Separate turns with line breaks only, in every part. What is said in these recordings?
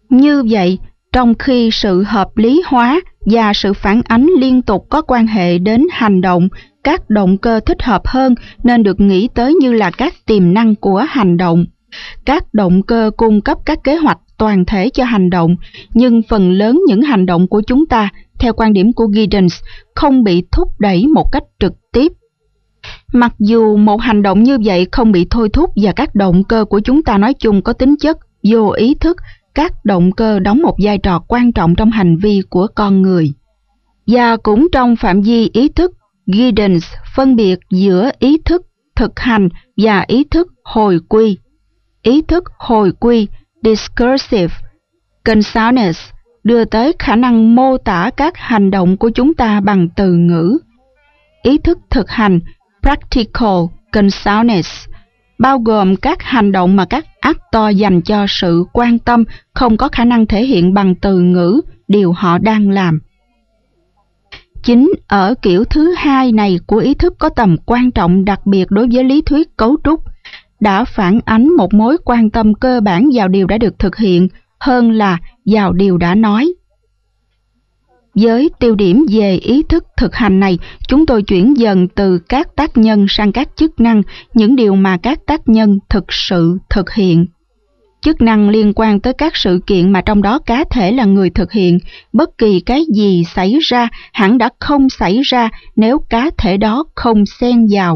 Như vậy, trong khi sự hợp lý hóa và sự phản ánh liên tục có quan hệ đến hành động, các động cơ thích hợp hơn nên được nghĩ tới như là các tiềm năng của hành động. Các động cơ cung cấp các kế hoạch toàn thể cho hành động, nhưng phần lớn những hành động của chúng ta, theo quan điểm của Giddens, không bị thúc đẩy một cách trực tiếp. Mặc dù một hành động như vậy không bị thôi thúc và các động cơ của chúng ta nói chung có tính chất vô ý thức, các động cơ đóng một vai trò quan trọng trong hành vi của con người. Và cũng trong phạm vi ý thức, Giddens phân biệt giữa ý thức thực hành và ý thức hồi quy. Ý thức hồi quy, discursive consciousness, đưa tới khả năng mô tả các hành động của chúng ta bằng từ ngữ. Ý thức thực hành, practical consciousness, bao gồm các hành động mà các actor dành cho sự quan tâm không có khả năng thể hiện bằng từ ngữ điều họ đang làm. Chính ở kiểu thứ hai này của ý thức có tầm quan trọng đặc biệt đối với lý thuyết cấu trúc, đã phản ánh một mối quan tâm cơ bản vào điều đã được thực hiện hơn là vào điều đã nói. Với tiêu điểm về ý thức thực hành này, chúng tôi chuyển dần từ các tác nhân sang các chức năng, những điều mà các tác nhân thực sự thực hiện. Chức năng liên quan tới các sự kiện mà trong đó cá thể là người thực hiện. Bất kỳ cái gì xảy ra hẳn đã không xảy ra nếu cá thể đó không xen vào.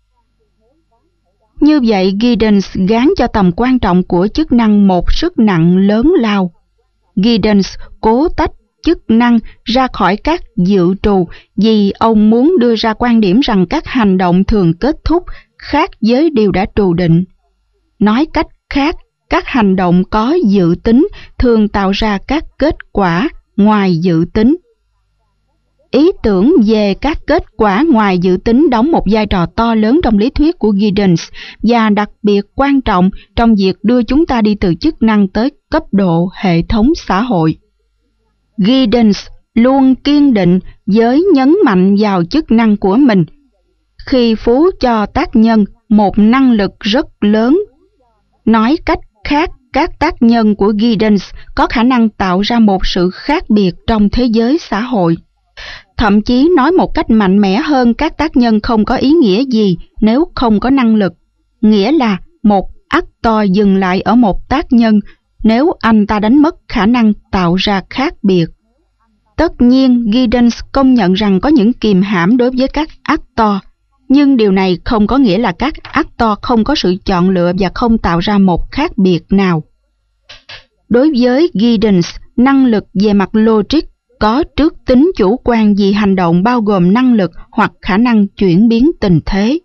Như vậy, Giddens gán cho tầm quan trọng của chức năng một sức nặng lớn lao. Giddens cố tách chức năng ra khỏi các dự trù vì ông muốn đưa ra quan điểm rằng các hành động thường kết thúc khác với điều đã trù định. Nói cách khác, các hành động có dự tính thường tạo ra các kết quả ngoài dự tính. Ý tưởng về các kết quả ngoài dự tính đóng một vai trò to lớn trong lý thuyết của Giddens và đặc biệt quan trọng trong việc đưa chúng ta đi từ chức năng tới cấp độ hệ thống xã hội. Giddens luôn kiên định với nhấn mạnh vào chức năng của mình, khi phú cho tác nhân một năng lực rất lớn. Nói cách khác, các tác nhân của Giddens có khả năng tạo ra một sự khác biệt trong thế giới xã hội. Thậm chí nói một cách mạnh mẽ hơn, các tác nhân không có ý nghĩa gì nếu không có năng lực. Nghĩa là một actor dừng lại ở một tác nhân nếu anh ta đánh mất khả năng tạo ra khác biệt. Tất nhiên, Giddens công nhận rằng có những kìm hãm đối với các actor, nhưng điều này không có nghĩa là các actor không có sự chọn lựa và không tạo ra một khác biệt nào. Đối với Giddens, năng lực về mặt logic có trước tính chủ quan vì hành động bao gồm năng lực hoặc khả năng chuyển biến tình thế.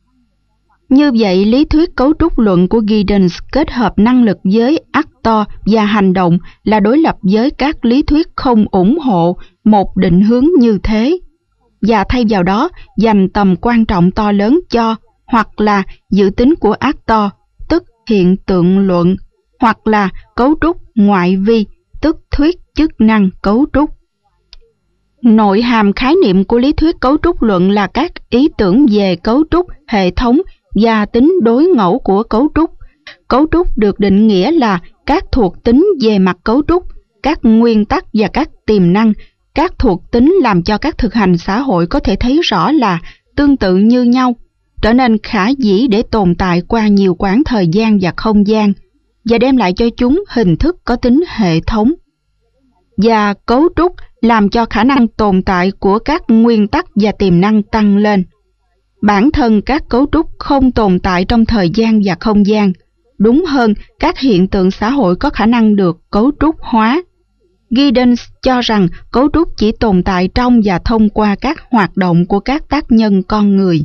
Như vậy, lý thuyết cấu trúc luận của Giddens kết hợp năng lực với actor và hành động là đối lập với các lý thuyết không ủng hộ một định hướng như thế, và thay vào đó dành tầm quan trọng to lớn cho hoặc là dự tính của actor, tức hiện tượng luận, hoặc là cấu trúc ngoại vi, tức thuyết chức năng cấu trúc. Nội hàm khái niệm của lý thuyết cấu trúc luận là các ý tưởng về cấu trúc, hệ thống và tính đối ngẫu của cấu trúc. Cấu trúc được định nghĩa là các thuộc tính về mặt cấu trúc, các nguyên tắc và các tiềm năng. Các thuộc tính làm cho các thực hành xã hội có thể thấy rõ là tương tự như nhau, trở nên khả dĩ để tồn tại qua nhiều quãng thời gian và không gian, và đem lại cho chúng hình thức có tính hệ thống. Và cấu trúc làm cho khả năng tồn tại của các nguyên tắc và tiềm năng tăng lên. Bản thân các cấu trúc không tồn tại trong thời gian và không gian. Đúng hơn, các hiện tượng xã hội có khả năng được cấu trúc hóa. Giddens cho rằng cấu trúc chỉ tồn tại trong và thông qua các hoạt động của các tác nhân con người.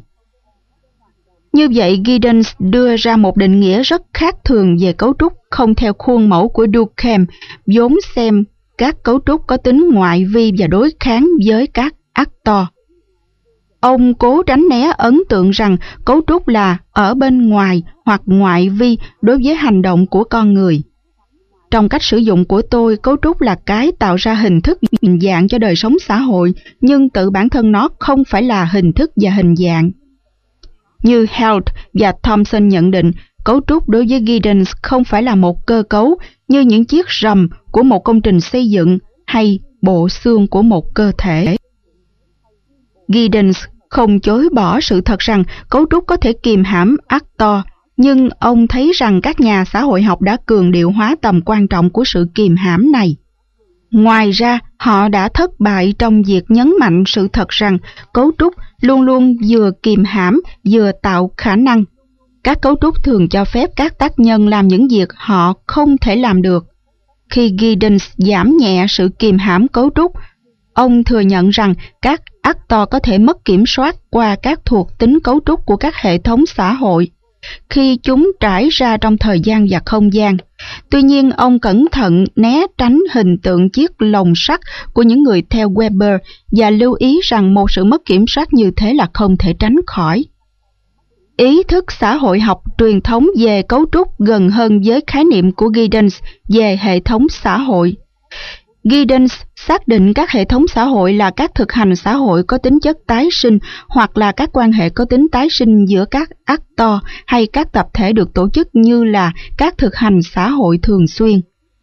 Như vậy, Giddens đưa ra một định nghĩa rất khác thường về cấu trúc không theo khuôn mẫu của Durkheim, vốn xem các cấu trúc có tính ngoại vi và đối kháng với các actor. Ông cố tránh né ấn tượng rằng cấu trúc là ở bên ngoài hoặc ngoại vi đối với hành động của con người. Trong cách sử dụng của tôi, cấu trúc là cái tạo ra hình thức hình dạng cho đời sống xã hội, nhưng tự bản thân nó không phải là hình thức và hình dạng. Như Heald và Thompson nhận định, Cấu trúc đối với Giddens không phải là một cơ cấu như những chiếc rầm của một công trình xây dựng hay bộ xương của một cơ thể. Giddens không chối bỏ sự thật rằng cấu trúc có thể kìm hãm Actor, nhưng ông thấy rằng các nhà xã hội học đã cường điệu hóa tầm quan trọng của sự kìm hãm này. Ngoài ra, họ đã thất bại trong việc nhấn mạnh sự thật rằng cấu trúc luôn luôn vừa kìm hãm vừa tạo khả năng. Các cấu trúc thường cho phép các tác nhân làm những việc họ không thể làm được. Khi Giddens giảm nhẹ sự kìm hãm cấu trúc, ông thừa nhận rằng các actor có thể mất kiểm soát qua các thuộc tính cấu trúc của các hệ thống xã hội khi chúng trải ra trong thời gian và không gian. Tuy nhiên, ông cẩn thận né tránh hình tượng chiếc lồng sắt của những người theo Weber và lưu ý rằng một sự mất kiểm soát như thế là không thể tránh khỏi. Ý thức xã hội học truyền thống về cấu trúc gần hơn với khái niệm của Giddens về hệ thống xã hội. Giddens xác định các hệ thống xã hội là các thực hành xã hội có tính chất tái sinh hoặc là các quan hệ có tính tái sinh giữa các actor hay các tập thể được tổ chức như là các thực hành xã hội thường xuyên.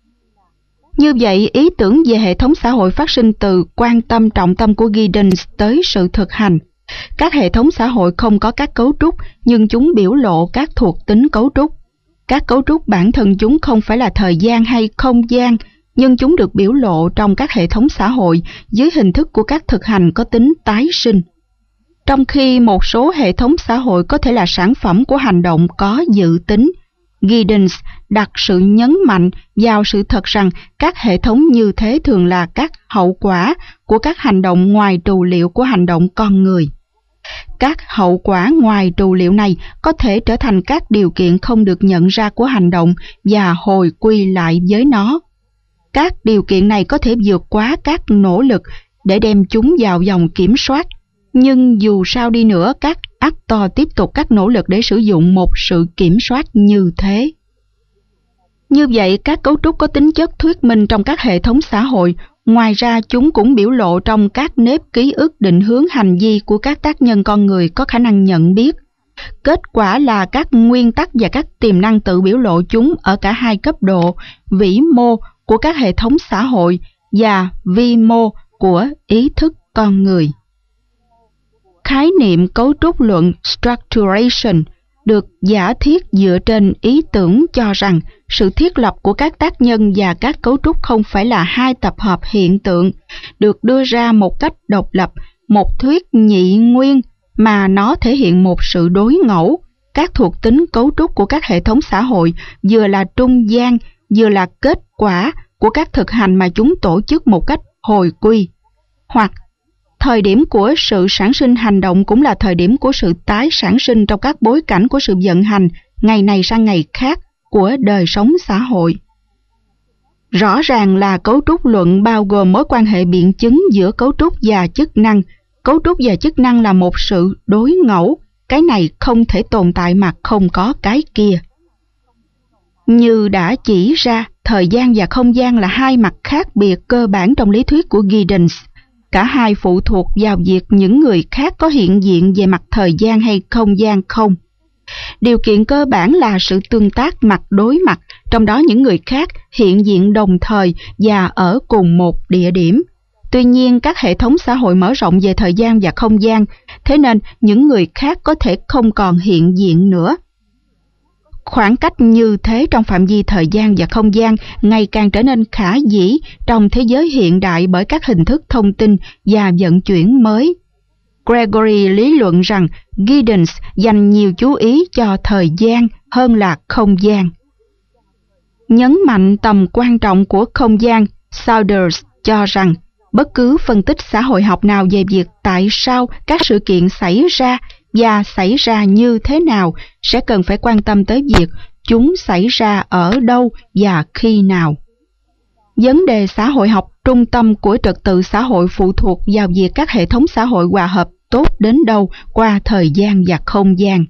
Như vậy, ý tưởng về hệ thống xã hội phát sinh từ quan tâm trọng tâm của Giddens tới sự thực hành. Các hệ thống xã hội không có các cấu trúc, nhưng chúng biểu lộ các thuộc tính cấu trúc. Các cấu trúc bản thân chúng không phải là thời gian hay không gian, nhưng chúng được biểu lộ trong các hệ thống xã hội dưới hình thức của các thực hành có tính tái sinh. Trong khi một số hệ thống xã hội có thể là sản phẩm của hành động có dự tính, Giddens đặt sự nhấn mạnh vào sự thật rằng các hệ thống như thế thường là các hậu quả của các hành động ngoài trù liệu của hành động con người. Các hậu quả ngoài trù liệu này có thể trở thành các điều kiện không được nhận ra của hành động và hồi quy lại với nó. Các điều kiện này có thể vượt quá các nỗ lực để đem chúng vào vòng kiểm soát, nhưng dù sao đi nữa, các actor tiếp tục các nỗ lực để sử dụng một sự kiểm soát như thế. Như vậy, các cấu trúc có tính chất thuyết minh trong các hệ thống xã hội. Ngoài ra, chúng cũng biểu lộ trong các nếp ký ức định hướng hành vi của các tác nhân con người có khả năng nhận biết. Kết quả là các nguyên tắc và các tiềm năng tự biểu lộ chúng ở cả hai cấp độ, vĩ mô của các hệ thống xã hội và vi mô của ý thức con người. Khái niệm cấu trúc luận structuration được giả thiết dựa trên ý tưởng cho rằng sự thiết lập của các tác nhân và các cấu trúc không phải là hai tập hợp hiện tượng được đưa ra một cách độc lập, một thuyết nhị nguyên, mà nó thể hiện một sự đối ngẫu. Các thuộc tính cấu trúc của các hệ thống xã hội vừa là trung gian, vừa là kết quả của các thực hành mà chúng tổ chức một cách hồi quy. Hoặc thời điểm của sự sản sinh hành động cũng là thời điểm của sự tái sản sinh trong các bối cảnh của sự vận hành ngày này sang ngày khác của đời sống xã hội. Rõ ràng là cấu trúc luận bao gồm mối quan hệ biện chứng giữa cấu trúc và chức năng. Cấu trúc và chức năng là một sự đối ngẫu, cái này không thể tồn tại mà không có cái kia. Như đã chỉ ra, thời gian và không gian là hai mặt khác biệt cơ bản trong lý thuyết của Giddens. Cả hai phụ thuộc vào việc những người khác có hiện diện về mặt thời gian hay không gian không. Điều kiện cơ bản là sự tương tác mặt đối mặt, trong đó những người khác hiện diện đồng thời và ở cùng một địa điểm. Tuy nhiên, các hệ thống xã hội mở rộng về thời gian và không gian, thế nên những người khác có thể không còn hiện diện nữa. Khoảng cách như thế trong phạm vi thời gian và không gian ngày càng trở nên khả dĩ trong thế giới hiện đại bởi các hình thức thông tin và vận chuyển mới. Gregory lý luận rằng Giddens dành nhiều chú ý cho thời gian hơn là không gian. Nhấn mạnh tầm quan trọng của không gian, Saunders cho rằng bất cứ phân tích xã hội học nào về việc tại sao các sự kiện xảy ra và xảy ra như thế nào sẽ cần phải quan tâm tới việc chúng xảy ra ở đâu và khi nào. Vấn đề xã hội học trung tâm của trật tự xã hội phụ thuộc vào việc các hệ thống xã hội hòa hợp tốt đến đâu qua thời gian và không gian.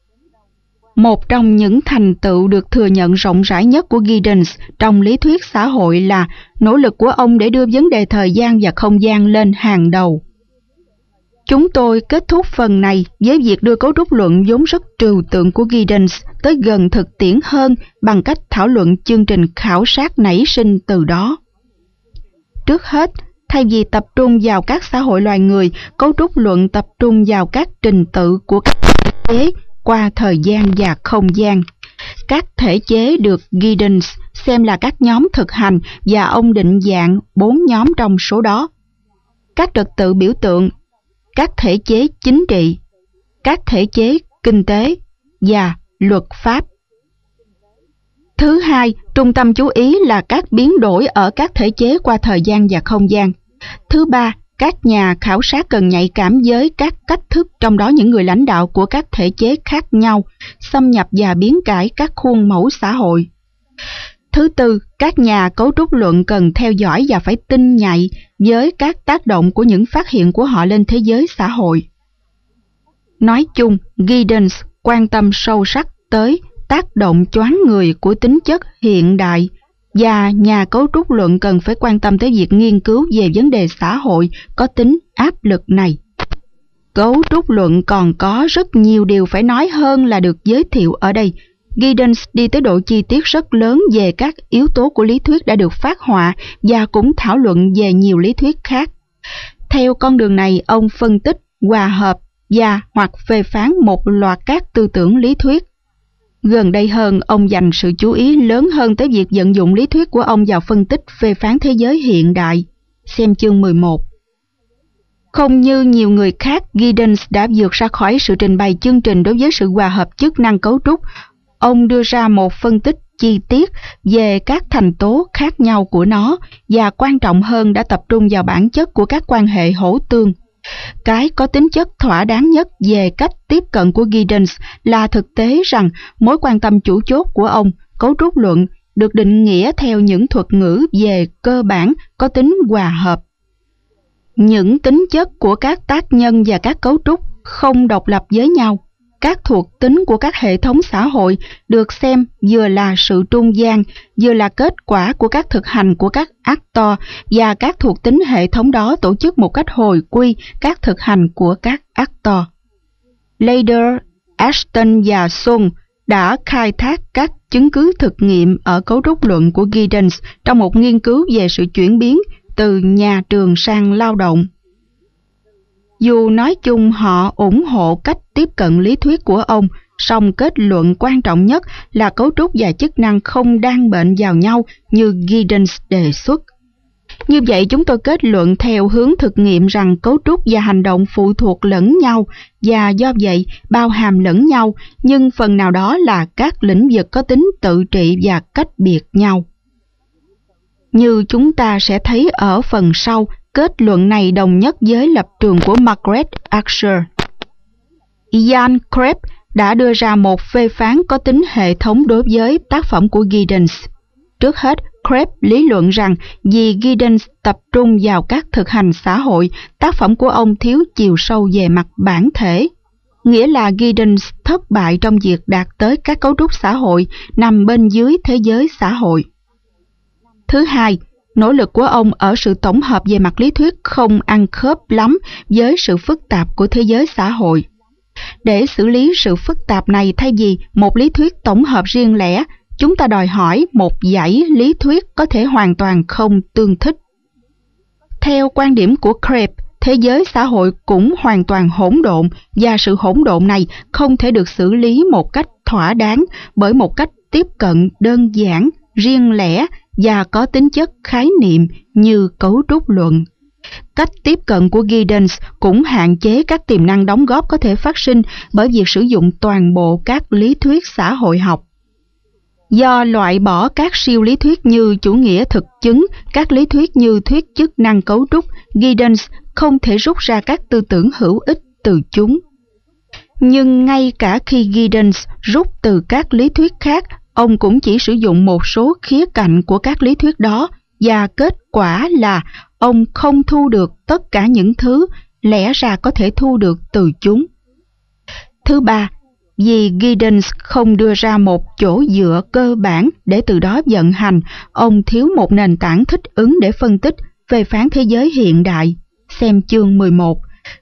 Một trong những thành tựu được thừa nhận rộng rãi nhất của Giddens trong lý thuyết xã hội là nỗ lực của ông để đưa vấn đề thời gian và không gian lên hàng đầu. Chúng tôi kết thúc phần này với việc đưa cấu trúc luận vốn rất trừu tượng của Giddens tới gần thực tiễn hơn bằng cách thảo luận chương trình khảo sát nảy sinh từ đó. Trước hết, thay vì tập trung vào các xã hội loài người, cấu trúc luận tập trung vào các trình tự của các thể chế qua thời gian và không gian. Các thể chế được Giddens xem là các nhóm thực hành và ông định dạng 4 nhóm trong số đó: các trật tự biểu tượng, các thể chế chính trị, các thể chế kinh tế và luật pháp. Thứ hai, trung tâm chú ý là các biến đổi ở các thể chế qua thời gian và không gian. Thứ ba, các nhà khảo sát cần nhạy cảm với các cách thức, trong đó những người lãnh đạo của các thể chế khác nhau, xâm nhập và biến cải các khuôn mẫu xã hội. Thứ tư, các nhà cấu trúc luận cần theo dõi và phải tinh nhạy với các tác động của những phát hiện của họ lên thế giới xã hội. Nói chung, Giddens quan tâm sâu sắc tới tác động choáng người của tính chất hiện đại, và nhà cấu trúc luận cần phải quan tâm tới việc nghiên cứu về vấn đề xã hội có tính áp lực này. Cấu trúc luận còn có rất nhiều điều phải nói hơn là được giới thiệu ở đây. Giddens đi tới độ chi tiết rất lớn về các yếu tố của lý thuyết đã được phác họa và cũng thảo luận về nhiều lý thuyết khác. Theo con đường này, ông phân tích, hòa hợp và hoặc phê phán một loạt các tư tưởng lý thuyết. Gần đây hơn, ông dành sự chú ý lớn hơn tới việc vận dụng lý thuyết của ông vào phân tích phê phán thế giới hiện đại. Xem chương 11. Không như nhiều người khác, Giddens đã vượt ra khỏi sự trình bày chương trình đối với sự hòa hợp chức năng cấu trúc. Ông đưa ra một phân tích chi tiết về các thành tố khác nhau của nó, và quan trọng hơn đã tập trung vào bản chất của các quan hệ hỗ tương. Cái có tính chất thỏa đáng nhất về cách tiếp cận của Giddens là thực tế rằng mối quan tâm chủ chốt của ông, cấu trúc luận, được định nghĩa theo những thuật ngữ về cơ bản có tính hòa hợp. Những tính chất của các tác nhân và các cấu trúc không độc lập với nhau. Các thuộc tính của các hệ thống xã hội được xem vừa là sự trung gian, vừa là kết quả của các thực hành của các actor, và các thuộc tính hệ thống đó tổ chức một cách hồi quy các thực hành của các actor. Leider, Ashton và Sun đã khai thác các chứng cứ thực nghiệm ở cấu trúc luận của Giddens trong một nghiên cứu về sự chuyển biến từ nhà trường sang lao động. Dù nói chung họ ủng hộ cách tiếp cận lý thuyết của ông, song kết luận quan trọng nhất là cấu trúc và chức năng không đan bệnh vào nhau như Giddens đề xuất. Như vậy, chúng tôi kết luận theo hướng thực nghiệm rằng cấu trúc và hành động phụ thuộc lẫn nhau và do vậy bao hàm lẫn nhau, nhưng phần nào đó là các lĩnh vực có tính tự trị và cách biệt nhau. Như chúng ta sẽ thấy ở phần sau, kết luận này đồng nhất với lập trường của Margaret Asher. Jan Krebs đã đưa ra một phê phán có tính hệ thống đối với tác phẩm của Giddens. Trước hết, Krebs lý luận rằng vì Giddens tập trung vào các thực hành xã hội, tác phẩm của ông thiếu chiều sâu về mặt bản thể. Nghĩa là Giddens thất bại trong việc đạt tới các cấu trúc xã hội nằm bên dưới thế giới xã hội. Thứ hai, nỗ lực của ông ở sự tổng hợp về mặt lý thuyết không ăn khớp lắm với sự phức tạp của thế giới xã hội. Để xử lý sự phức tạp này, thay vì một lý thuyết tổng hợp riêng lẻ, chúng ta đòi hỏi một dãy lý thuyết có thể hoàn toàn không tương thích. Theo quan điểm của Krebs, thế giới xã hội cũng hoàn toàn hỗn độn, và sự hỗn độn này không thể được xử lý một cách thỏa đáng bởi một cách tiếp cận đơn giản, riêng lẻ và có tính chất khái niệm như cấu trúc luận. Cách tiếp cận của Giddens cũng hạn chế các tiềm năng đóng góp có thể phát sinh bởi việc sử dụng toàn bộ các lý thuyết xã hội học. Do loại bỏ các siêu lý thuyết như chủ nghĩa thực chứng, các lý thuyết như thuyết chức năng cấu trúc, Giddens không thể rút ra các tư tưởng hữu ích từ chúng. Nhưng ngay cả khi Giddens rút từ các lý thuyết khác, ông cũng chỉ sử dụng một số khía cạnh của các lý thuyết đó, và kết quả là ông không thu được tất cả những thứ lẽ ra có thể thu được từ chúng. Thứ ba, vì Giddens không đưa ra một chỗ dựa cơ bản để từ đó vận hành, ông thiếu một nền tảng thích ứng để phân tích, phê phán thế giới hiện đại. Xem chương 11.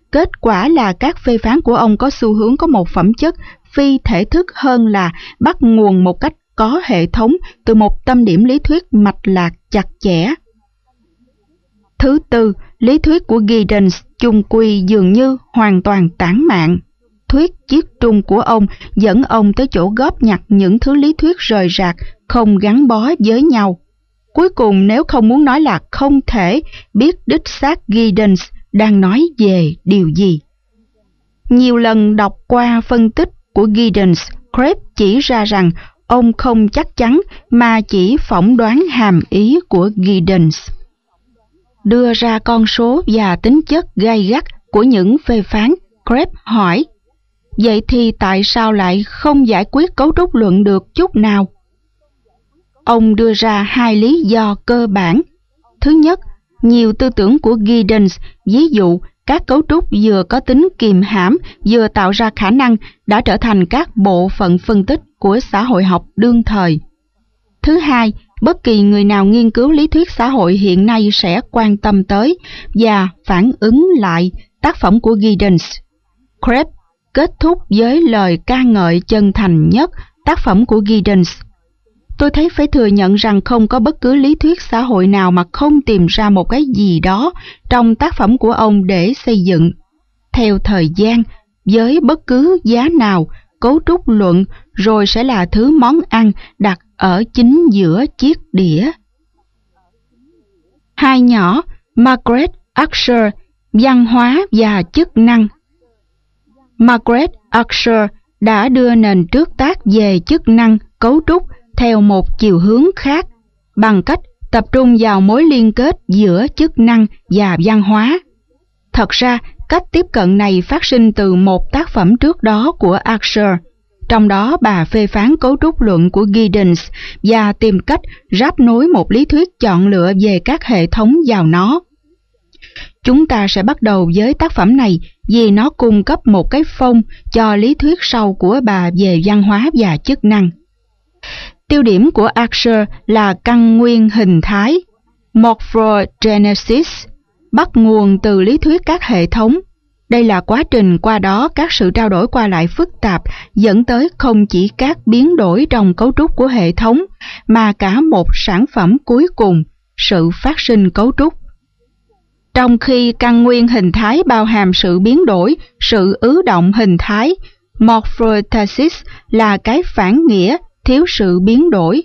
Kết quả là các phê phán của ông có xu hướng có một phẩm chất phi thể thức hơn là bắt nguồn một cách có hệ thống từ một tâm điểm lý thuyết mạch lạc chặt chẽ. Thứ tư, lý thuyết của Giddens chung quy dường như hoàn toàn tản mạn. Thuyết chiết trung của ông dẫn ông tới chỗ góp nhặt những thứ lý thuyết rời rạc, không gắn bó với nhau. Cuối cùng, nếu không muốn nói là không thể biết đích xác Giddens đang nói về điều gì. Nhiều lần đọc qua phân tích của Giddens, Krebs chỉ ra rằng ông không chắc chắn mà chỉ phỏng đoán hàm ý của Giddens. Đưa ra con số và tính chất gay gắt của những phê phán, Krebs hỏi, vậy thì tại sao lại không giải quyết cấu trúc luận được chút nào? Ông đưa ra hai lý do cơ bản. Thứ nhất, nhiều tư tưởng của Giddens, ví dụ các cấu trúc vừa có tính kiềm hãm vừa tạo ra khả năng, đã trở thành các bộ phận phân tích của xã hội học đương thời. Thứ hai, bất kỳ người nào nghiên cứu lý thuyết xã hội hiện nay sẽ quan tâm tới và phản ứng lại tác phẩm của Giddens. Krebs kết thúc với lời ca ngợi chân thành nhất tác phẩm của Giddens. Tôi thấy phải thừa nhận rằng không có bất cứ lý thuyết xã hội nào mà không tìm ra một cái gì đó trong tác phẩm của ông để xây dựng. Theo thời gian, với bất cứ giá nào, cấu trúc luận rồi sẽ là thứ món ăn đặt ở chính giữa chiếc đĩa. Hai nhỏ, Margaret Asher, Văn hóa và chức năng. Margaret Asher đã đưa nền trước tác về chức năng, cấu trúc theo một chiều hướng khác, bằng cách tập trung vào mối liên kết giữa chức năng và văn hóa. Thật ra, cách tiếp cận này phát sinh từ một tác phẩm trước đó của Asher. Trong đó bà phê phán cấu trúc luận của Giddens và tìm cách ráp nối một lý thuyết chọn lựa về các hệ thống vào nó. Chúng ta sẽ bắt đầu với tác phẩm này vì nó cung cấp một cái phông cho lý thuyết sau của bà về văn hóa và chức năng. Tiêu điểm của Asher là căn nguyên hình thái, morphogenesis, bắt nguồn từ lý thuyết các hệ thống. Đây là quá trình qua đó các sự trao đổi qua lại phức tạp dẫn tới không chỉ các biến đổi trong cấu trúc của hệ thống, mà cả một sản phẩm cuối cùng, sự phát sinh cấu trúc. Trong khi căn nguyên hình thái bao hàm sự biến đổi, sự ứ động hình thái, morphostasis là cái phản nghĩa thiếu sự biến đổi.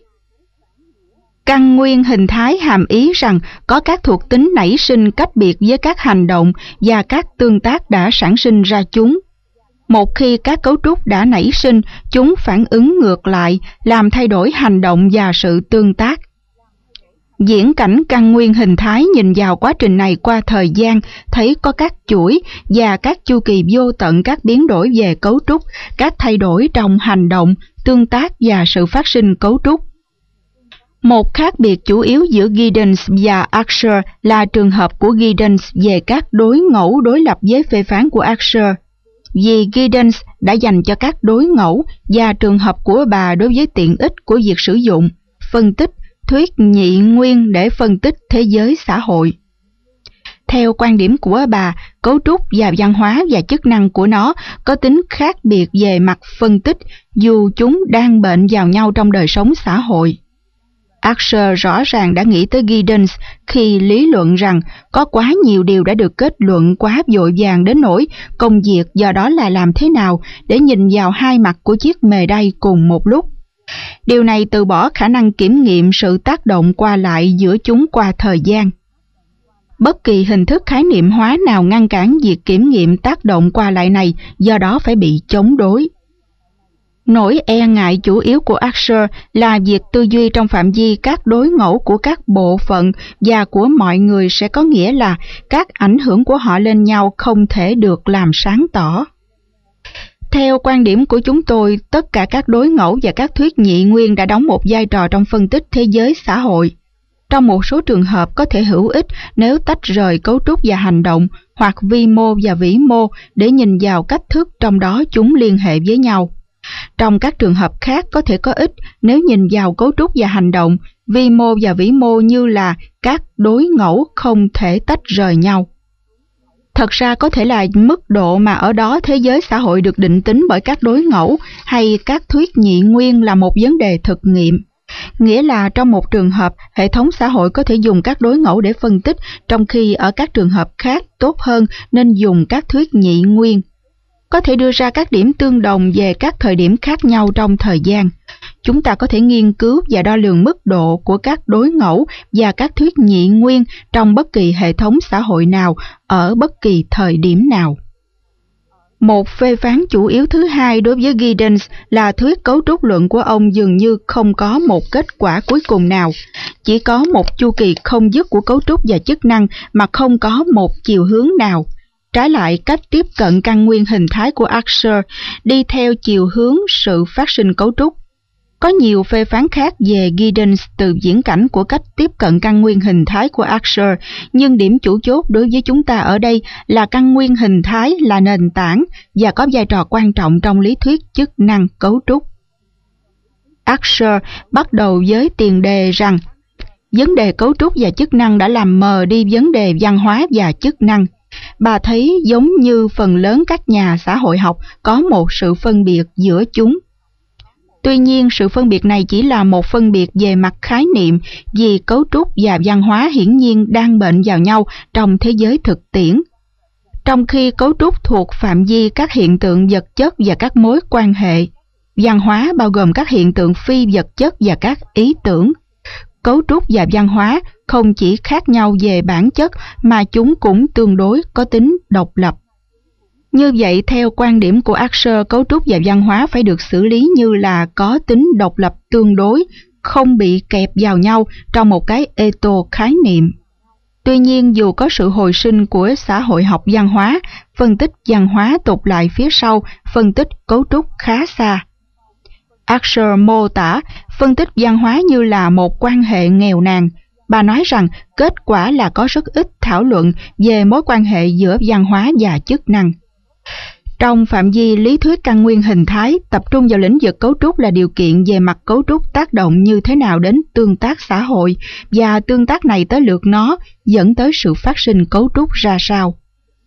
Căn nguyên hình thái hàm ý rằng có các thuộc tính nảy sinh cách biệt với các hành động và các tương tác đã sản sinh ra chúng. Một khi các cấu trúc đã nảy sinh, chúng phản ứng ngược lại, làm thay đổi hành động và sự tương tác. Diễn cảnh căn nguyên hình thái nhìn vào quá trình này qua thời gian, thấy có các chuỗi và các chu kỳ vô tận các biến đổi về cấu trúc, các thay đổi trong hành động, tương tác và sự phát sinh cấu trúc. Một khác biệt chủ yếu giữa Giddens và Asher là trường hợp của Giddens về các đối ngẫu đối lập với phê phán của Asher. Vì Giddens đã dành cho các đối ngẫu và trường hợp của bà đối với tiện ích của việc sử dụng, phân tích, thuyết nhị nguyên để phân tích thế giới xã hội. Theo quan điểm của bà, cấu trúc và văn hóa và chức năng của nó có tính khác biệt về mặt phân tích dù chúng đang bệnh vào nhau trong đời sống xã hội. Asher rõ ràng đã nghĩ tới Giddens khi lý luận rằng có quá nhiều điều đã được kết luận quá vội vàng đến nỗi công việc do đó là làm thế nào để nhìn vào hai mặt của chiếc mề đay cùng một lúc. Điều này từ bỏ khả năng kiểm nghiệm sự tác động qua lại giữa chúng qua thời gian. Bất kỳ hình thức khái niệm hóa nào ngăn cản việc kiểm nghiệm tác động qua lại này, do đó phải bị chống đối. Nỗi e ngại chủ yếu của Asher là việc tư duy trong phạm vi các đối ngẫu của các bộ phận và của mọi người sẽ có nghĩa là các ảnh hưởng của họ lên nhau không thể được làm sáng tỏ. Theo quan điểm của chúng tôi, tất cả các đối ngẫu và các thuyết nhị nguyên đã đóng một vai trò trong phân tích thế giới xã hội. Trong một số trường hợp có thể hữu ích nếu tách rời cấu trúc và hành động, hoặc vi mô và vĩ mô để nhìn vào cách thức trong đó chúng liên hệ với nhau. Trong các trường hợp khác có thể có ích nếu nhìn vào cấu trúc và hành động, vi mô và vĩ mô như là các đối ngẫu không thể tách rời nhau. Thật ra có thể là mức độ mà ở đó thế giới xã hội được định tính bởi các đối ngẫu hay các thuyết nhị nguyên là một vấn đề thực nghiệm. Nghĩa là trong một trường hợp, hệ thống xã hội có thể dùng các đối ngẫu để phân tích, trong khi ở các trường hợp khác tốt hơn nên dùng các thuyết nhị nguyên. Có thể đưa ra các điểm tương đồng về các thời điểm khác nhau trong thời gian. Chúng ta có thể nghiên cứu và đo lường mức độ của các đối ngẫu và các thuyết nhị nguyên trong bất kỳ hệ thống xã hội nào, ở bất kỳ thời điểm nào. Một phê phán chủ yếu thứ hai đối với Giddens là thuyết cấu trúc luận của ông dường như không có một kết quả cuối cùng nào. Chỉ có một chu kỳ không dứt của cấu trúc và chức năng mà không có một chiều hướng nào. Trái lại, cách tiếp cận căn nguyên hình thái của Usher đi theo chiều hướng sự phát sinh cấu trúc. Có nhiều phê phán khác về Giddens từ viễn cảnh của cách tiếp cận căn nguyên hình thái của Usher, nhưng điểm chủ chốt đối với chúng ta ở đây là căn nguyên hình thái là nền tảng và có vai trò quan trọng trong lý thuyết chức năng cấu trúc. Usher bắt đầu với tiền đề rằng vấn đề cấu trúc và chức năng đã làm mờ đi vấn đề văn hóa và chức năng. Bà thấy giống như phần lớn các nhà xã hội học có một sự phân biệt giữa chúng. Tuy nhiên, sự phân biệt này chỉ là một phân biệt về mặt khái niệm, vì cấu trúc và văn hóa hiển nhiên đang bệnh vào nhau trong thế giới thực tiễn. Trong khi cấu trúc thuộc phạm vi các hiện tượng vật chất và các mối quan hệ, văn hóa bao gồm các hiện tượng phi vật chất và các ý tưởng. Cấu trúc và văn hóa không chỉ khác nhau về bản chất mà chúng cũng tương đối có tính độc lập. Như vậy, theo quan điểm của Usher, cấu trúc và văn hóa phải được xử lý như là có tính độc lập tương đối, không bị kẹp vào nhau trong một cái eto khái niệm. Tuy nhiên, dù có sự hồi sinh của xã hội học văn hóa, phân tích văn hóa tụt lại phía sau phân tích cấu trúc khá xa. Usher mô tả phân tích văn hóa như là một quan hệ nghèo nàn. Bà nói rằng kết quả là có rất ít thảo luận về mối quan hệ giữa văn hóa và chức năng. Trong phạm vi lý thuyết căn nguyên hình thái, tập trung vào lĩnh vực cấu trúc là điều kiện về mặt cấu trúc tác động như thế nào đến tương tác xã hội, và tương tác này tới lượt nó dẫn tới sự phát sinh cấu trúc ra sao.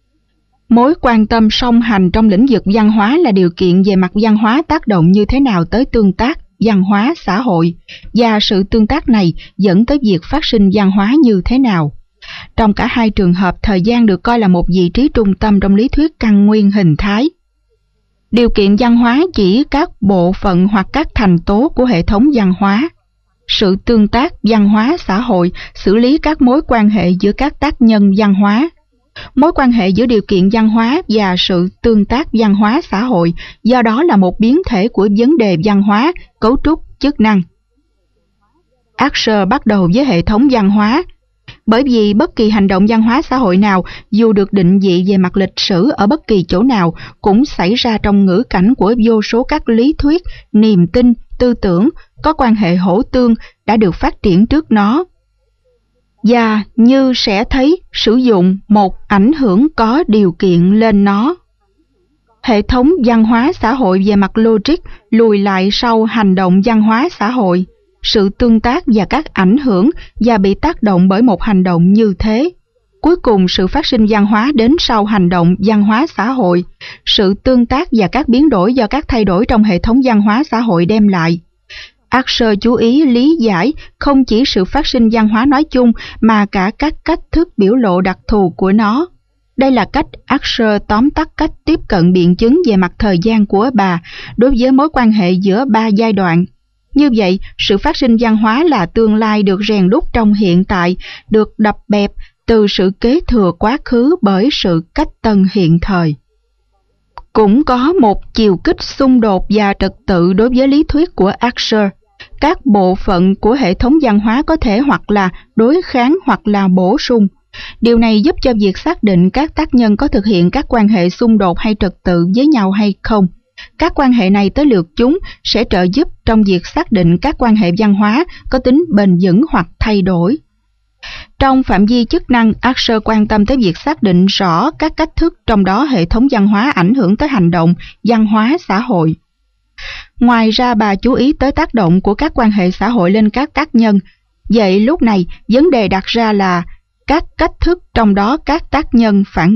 Mối quan tâm song hành trong lĩnh vực văn hóa là điều kiện về mặt văn hóa tác động như thế nào tới tương tác văn hóa xã hội, và sự tương tác này dẫn tới việc phát sinh văn hóa như thế nào. Trong cả hai trường hợp, thời gian được coi là một vị trí trung tâm trong lý thuyết căn nguyên hình thái. Điều kiện văn hóa chỉ các bộ phận hoặc các thành tố của hệ thống văn hóa. Sự tương tác văn hóa xã hội xử lý các mối quan hệ giữa các tác nhân văn hóa. Mối quan hệ giữa điều kiện văn hóa và sự tương tác văn hóa xã hội do đó là một biến thể của vấn đề văn hóa, cấu trúc, chức năng. Usher bắt đầu với hệ thống văn hóa. Bởi vì bất kỳ hành động văn hóa xã hội nào, dù được định vị về mặt lịch sử ở bất kỳ chỗ nào, cũng xảy ra trong ngữ cảnh của vô số các lý thuyết, niềm tin, tư tưởng, có quan hệ hỗ tương đã được phát triển trước nó. Và như sẽ thấy, sử dụng một ảnh hưởng có điều kiện lên nó. Hệ thống văn hóa xã hội về mặt logic lùi lại sau hành động văn hóa xã hội, sự tương tác và các ảnh hưởng và bị tác động bởi một hành động như thế. Cuối cùng, sự phát sinh văn hóa đến sau hành động văn hóa xã hội, sự tương tác và các biến đổi do các thay đổi trong hệ thống văn hóa xã hội đem lại. Usher chú ý lý giải không chỉ sự phát sinh văn hóa nói chung mà cả các cách thức biểu lộ đặc thù của nó. Đây là cách Usher tóm tắt cách tiếp cận biện chứng về mặt thời gian của bà đối với mối quan hệ giữa ba giai đoạn. Như vậy, sự phát sinh văn hóa là tương lai được rèn đúc trong hiện tại, được đập bẹp từ sự kế thừa quá khứ bởi sự cách tân hiện thời. Cũng có một chiều kích xung đột và trật tự đối với lý thuyết của Usher. Các bộ phận của hệ thống văn hóa có thể hoặc là đối kháng hoặc là bổ sung. Điều này giúp cho việc xác định các tác nhân có thực hiện các quan hệ xung đột hay trật tự với nhau hay không. Các quan hệ này tới lượt chúng sẽ trợ giúp trong việc xác định các quan hệ văn hóa có tính bền vững hoặc thay đổi. Trong phạm vi chức năng, Usher quan tâm tới việc xác định rõ các cách thức trong đó hệ thống văn hóa ảnh hưởng tới hành động văn hóa xã hội. Ngoài ra, bà chú ý tới tác động của các quan hệ xã hội lên các tác nhân. Vậy lúc này, vấn đề đặt ra là các cách thức trong đó các tác nhân phản ứng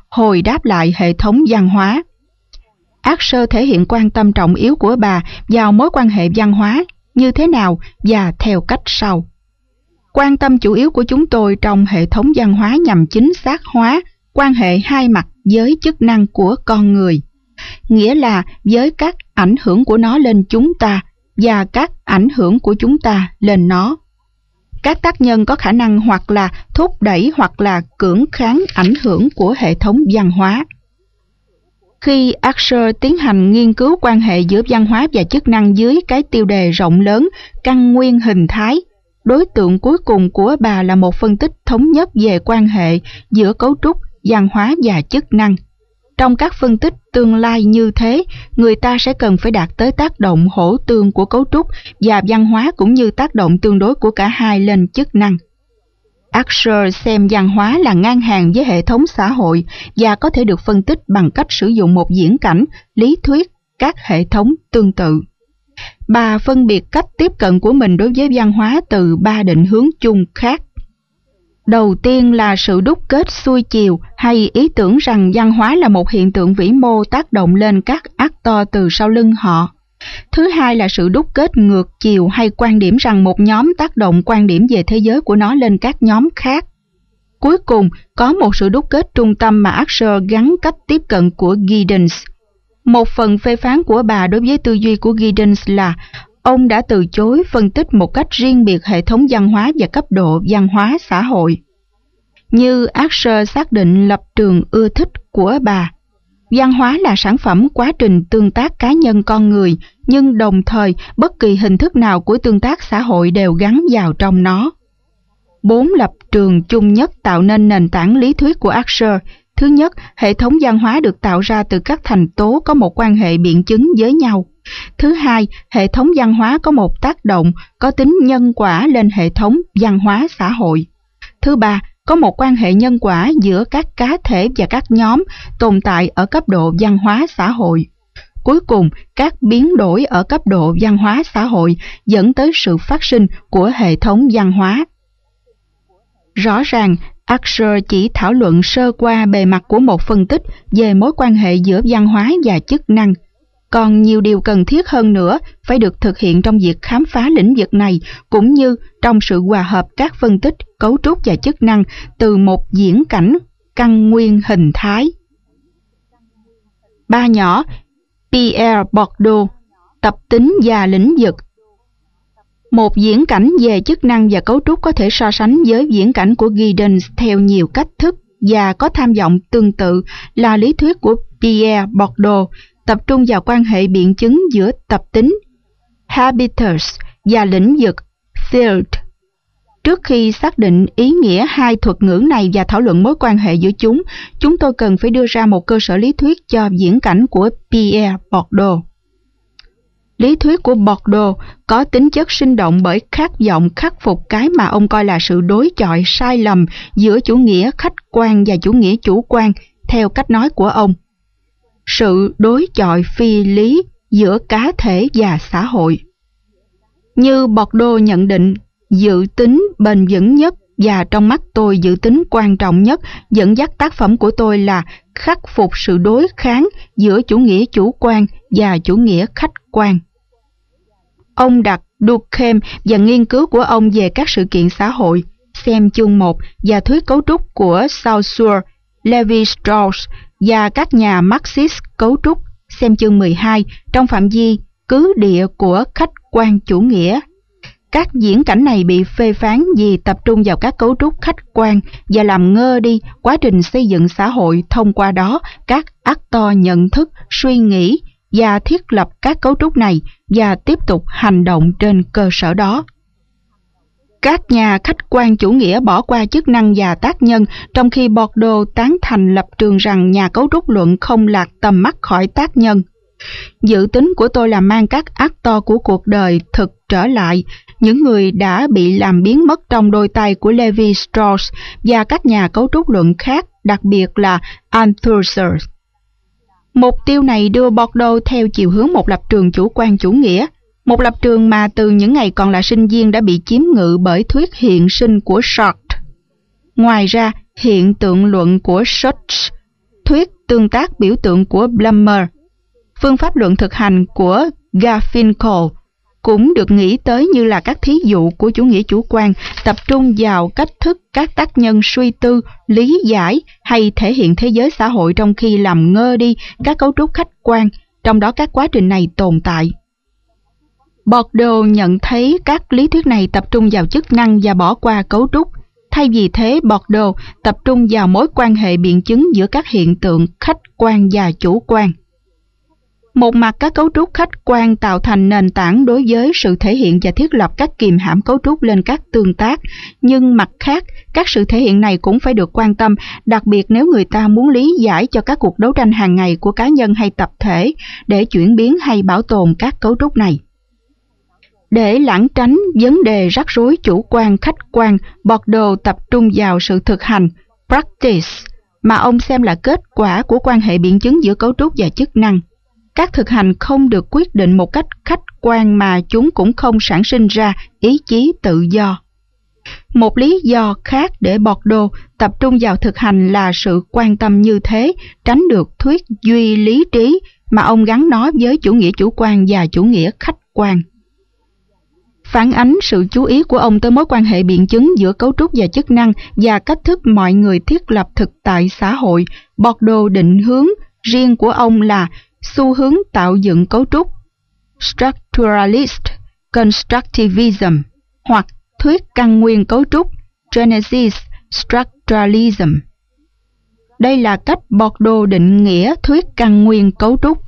hồi đáp lại hệ thống văn hóa. Asher thể hiện quan tâm trọng yếu của bà vào mối quan hệ văn hóa như thế nào và theo cách sau. Quan tâm chủ yếu của chúng tôi trong hệ thống văn hóa nhằm chính xác hóa quan hệ hai mặt với chức năng của con người, nghĩa là với các ảnh hưởng của nó lên chúng ta và các ảnh hưởng của chúng ta lên nó. Các tác nhân có khả năng hoặc là thúc đẩy hoặc là cưỡng kháng ảnh hưởng của hệ thống văn hóa. Khi Asher tiến hành nghiên cứu quan hệ giữa văn hóa và chức năng dưới cái tiêu đề rộng lớn căn nguyên hình thái, đối tượng cuối cùng của bà là một phân tích thống nhất về quan hệ giữa cấu trúc, văn hóa và chức năng. Trong các phân tích tương lai như thế, người ta sẽ cần phải đạt tới tác động hỗ tương của cấu trúc và văn hóa cũng như tác động tương đối của cả hai lên chức năng. Asher xem văn hóa là ngang hàng với hệ thống xã hội và có thể được phân tích bằng cách sử dụng một viễn cảnh, lý thuyết, các hệ thống tương tự. Bà phân biệt cách tiếp cận của mình đối với văn hóa từ 3 định hướng chung khác. Đầu tiên là sự đúc kết xuôi chiều hay ý tưởng rằng văn hóa là một hiện tượng vĩ mô tác động lên các actor từ sau lưng họ. Thứ hai là sự đúc kết ngược chiều hay quan điểm rằng một nhóm tác động quan điểm về thế giới của nó lên các nhóm khác. Cuối cùng, có một sự đúc kết trung tâm mà Asher gắn cách tiếp cận của Giddens. Một phần phê phán của bà đối với tư duy của Giddens là ông đã từ chối phân tích một cách riêng biệt hệ thống văn hóa và cấp độ văn hóa xã hội. Như Asher xác định lập trường ưa thích của bà, văn hóa là sản phẩm quá trình tương tác cá nhân con người, nhưng đồng thời bất kỳ hình thức nào của tương tác xã hội đều gắn vào trong nó. 4 lập trường chung nhất tạo nên nền tảng lý thuyết của Asher. Thứ nhất, hệ thống văn hóa được tạo ra từ các thành tố có một quan hệ biện chứng với nhau. Thứ hai, hệ thống văn hóa có một tác động có tính nhân quả lên hệ thống văn hóa xã hội. Thứ ba, có một quan hệ nhân quả giữa các cá thể và các nhóm tồn tại ở cấp độ văn hóa xã hội. Cuối cùng, các biến đổi ở cấp độ văn hóa xã hội dẫn tới sự phát sinh của hệ thống văn hóa. Rõ ràng, Asher chỉ thảo luận sơ qua bề mặt của một phân tích về mối quan hệ giữa văn hóa và chức năng. Còn nhiều điều cần thiết hơn nữa phải được thực hiện trong việc khám phá lĩnh vực này, cũng như trong sự hòa hợp các phân tích, cấu trúc và chức năng từ một viễn cảnh căn nguyên hình thái. Ba nhỏ Pierre Bourdieu, tập tính và lĩnh vực. Một viễn cảnh về chức năng và cấu trúc có thể so sánh với viễn cảnh của Giddens theo nhiều cách thức và có tham vọng tương tự là lý thuyết của Pierre Bourdieu, tập trung vào quan hệ biện chứng giữa tập tính habitus và lĩnh vực field. Trước khi xác định ý nghĩa hai thuật ngữ này và thảo luận mối quan hệ giữa chúng tôi cần phải đưa ra một cơ sở lý thuyết cho viễn cảnh của Pierre Bourdieu. Lý thuyết của Bourdieu có tính chất sinh động bởi khát vọng khắc phục cái mà ông coi là sự đối chọi sai lầm giữa chủ nghĩa khách quan và chủ nghĩa chủ quan, theo cách nói của ông. Sự đối chọi phi lý giữa cá thể và xã hội. Như Bourdieu nhận định, dự tính bền vững nhất và trong mắt tôi dự tính quan trọng nhất dẫn dắt tác phẩm của tôi là khắc phục sự đối kháng giữa chủ nghĩa chủ quan và chủ nghĩa khách quan. Ông đặt Durkheim và nghiên cứu của ông về các sự kiện xã hội, xem chương 1, và thuyết cấu trúc của Saussure, Lévi-Strauss và các nhà Marxist cấu trúc, xem chương 12, trong phạm vi cứ địa của khách quan chủ nghĩa. Các diễn cảnh này bị phê phán vì tập trung vào các cấu trúc khách quan và làm ngơ đi quá trình xây dựng xã hội thông qua đó các actor nhận thức, suy nghĩ và thiết lập các cấu trúc này và tiếp tục hành động trên cơ sở đó. Các nhà khách quan chủ nghĩa bỏ qua chức năng và tác nhân, trong khi Bourdieu tán thành lập trường rằng nhà cấu trúc luận không lạc tầm mắt khỏi tác nhân. Dự tính của tôi là mang các actor của cuộc đời thực trở lại, những người đã bị làm biến mất trong đôi tay của Lévi-Strauss và các nhà cấu trúc luận khác, đặc biệt là Althusser. Mục tiêu này đưa Bourdieu theo chiều hướng một lập trường chủ quan chủ nghĩa, một lập trường mà từ những ngày còn là sinh viên đã bị chiếm ngự bởi thuyết hiện sinh của Sartre. Ngoài ra, hiện tượng luận của Sartre thuyết tương tác biểu tượng của Blumer. Phương pháp luận thực hành của Garfinkel cũng được nghĩ tới như là các thí dụ của chủ nghĩa chủ quan, tập trung vào cách thức các tác nhân suy tư, lý giải hay thể hiện thế giới xã hội trong khi làm ngơ đi các cấu trúc khách quan, trong đó các quá trình này tồn tại. Bourdieu nhận thấy các lý thuyết này tập trung vào chức năng và bỏ qua cấu trúc. Thay vì thế, Bourdieu tập trung vào mối quan hệ biện chứng giữa các hiện tượng khách quan và chủ quan. Một mặt, các cấu trúc khách quan tạo thành nền tảng đối với sự thể hiện và thiết lập các kìm hãm cấu trúc lên các tương tác, nhưng mặt khác, các sự thể hiện này cũng phải được quan tâm, đặc biệt nếu người ta muốn lý giải cho các cuộc đấu tranh hàng ngày của cá nhân hay tập thể để chuyển biến hay bảo tồn các cấu trúc này. Để lảng tránh vấn đề rắc rối chủ quan khách quan, Bourdieu tập trung vào sự thực hành, practice, mà ông xem là kết quả của quan hệ biện chứng giữa cấu trúc và chức năng. Các thực hành không được quyết định một cách khách quan mà chúng cũng không sản sinh ra ý chí tự do. Một lý do khác để Bourdieu tập trung vào thực hành là sự quan tâm như thế, tránh được thuyết duy lý trí mà ông gắn nó với chủ nghĩa chủ quan và chủ nghĩa khách quan. Phản ánh sự chú ý của ông tới mối quan hệ biện chứng giữa cấu trúc và chức năng và cách thức mọi người thiết lập thực tại xã hội, Bourdieu định hướng riêng của ông là xu hướng tạo dựng cấu trúc, structuralist constructivism, hoặc thuyết căn nguyên cấu trúc, Genesis structuralism. Đây là cách Bourdieu định nghĩa thuyết căn nguyên cấu trúc.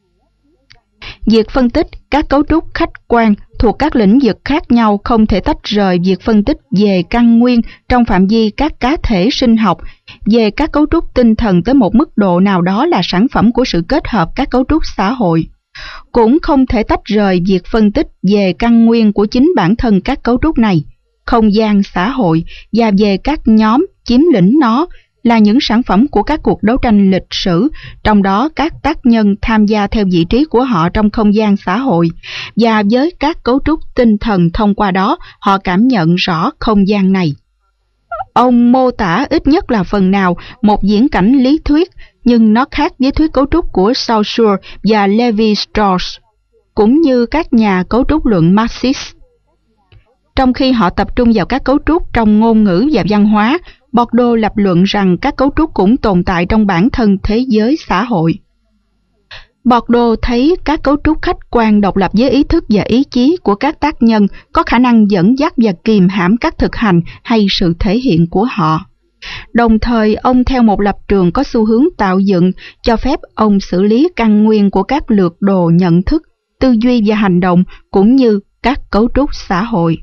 Việc phân tích các cấu trúc khách quan thuộc các lĩnh vực khác nhau không thể tách rời việc phân tích về căn nguyên trong phạm vi các cá thể sinh học, về các cấu trúc tinh thần tới một mức độ nào đó là sản phẩm của sự kết hợp các cấu trúc xã hội. Cũng không thể tách rời việc phân tích về căn nguyên của chính bản thân các cấu trúc này, không gian xã hội và về các nhóm chiếm lĩnh nó, là những sản phẩm của các cuộc đấu tranh lịch sử, trong đó các tác nhân tham gia theo vị trí của họ trong không gian xã hội, và với các cấu trúc tinh thần thông qua đó họ cảm nhận rõ không gian này. Ông mô tả ít nhất là phần nào một viễn cảnh lý thuyết, nhưng nó khác với thuyết cấu trúc của Saussure và Lévi-Strauss, cũng như các nhà cấu trúc luận Marxist. Trong khi họ tập trung vào các cấu trúc trong ngôn ngữ và văn hóa, Bourdieu lập luận rằng các cấu trúc cũng tồn tại trong bản thân thế giới xã hội. Bourdieu thấy các cấu trúc khách quan độc lập với ý thức và ý chí của các tác nhân có khả năng dẫn dắt và kìm hãm các thực hành hay sự thể hiện của họ. Đồng thời, ông theo một lập trường có xu hướng tạo dựng, cho phép ông xử lý căn nguyên của các lược đồ nhận thức, tư duy và hành động, cũng như các cấu trúc xã hội.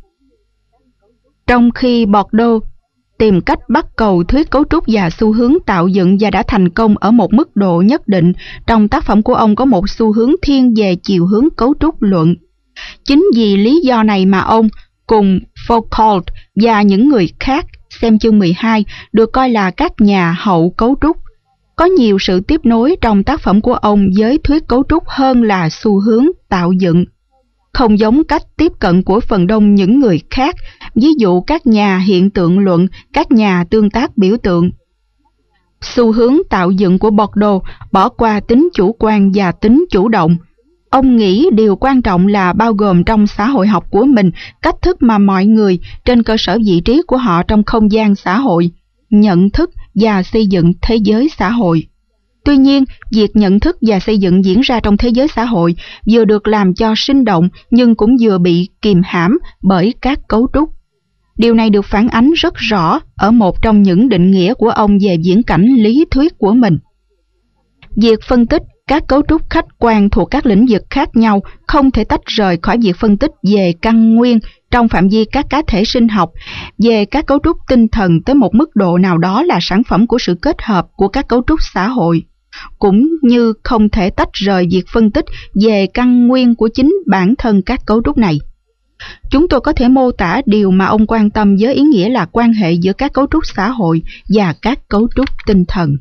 Trong khi Bourdieu tìm cách bắt cầu thuyết cấu trúc và xu hướng tạo dựng và đã thành công ở một mức độ nhất định, trong tác phẩm của ông có một xu hướng thiên về chiều hướng cấu trúc luận. Chính vì lý do này mà ông, cùng Foucault và những người khác, xem chương 12, được coi là các nhà hậu cấu trúc. Có nhiều sự tiếp nối trong tác phẩm của ông với thuyết cấu trúc hơn là xu hướng tạo dựng. Không giống cách tiếp cận của phần đông những người khác, ví dụ các nhà hiện tượng luận, các nhà tương tác biểu tượng. Xu hướng tạo dựng của Bourdieu bỏ qua tính chủ quan và tính chủ động. Ông nghĩ điều quan trọng là bao gồm trong xã hội học của mình cách thức mà mọi người, trên cơ sở vị trí của họ trong không gian xã hội, nhận thức và xây dựng thế giới xã hội. Tuy nhiên, việc nhận thức và xây dựng diễn ra trong thế giới xã hội vừa được làm cho sinh động nhưng cũng vừa bị kìm hãm bởi các cấu trúc. Điều này được phản ánh rất rõ ở một trong những định nghĩa của ông về viễn cảnh lý thuyết của mình. Việc phân tích các cấu trúc khách quan thuộc các lĩnh vực khác nhau không thể tách rời khỏi việc phân tích về căn nguyên trong phạm vi các cá thể sinh học, về các cấu trúc tinh thần tới một mức độ nào đó là sản phẩm của sự kết hợp của các cấu trúc xã hội, cũng như không thể tách rời việc phân tích về căn nguyên của chính bản thân các cấu trúc này. Chúng tôi có thể mô tả điều mà ông quan tâm với ý nghĩa là quan hệ giữa các cấu trúc xã hội và các cấu trúc tinh thần.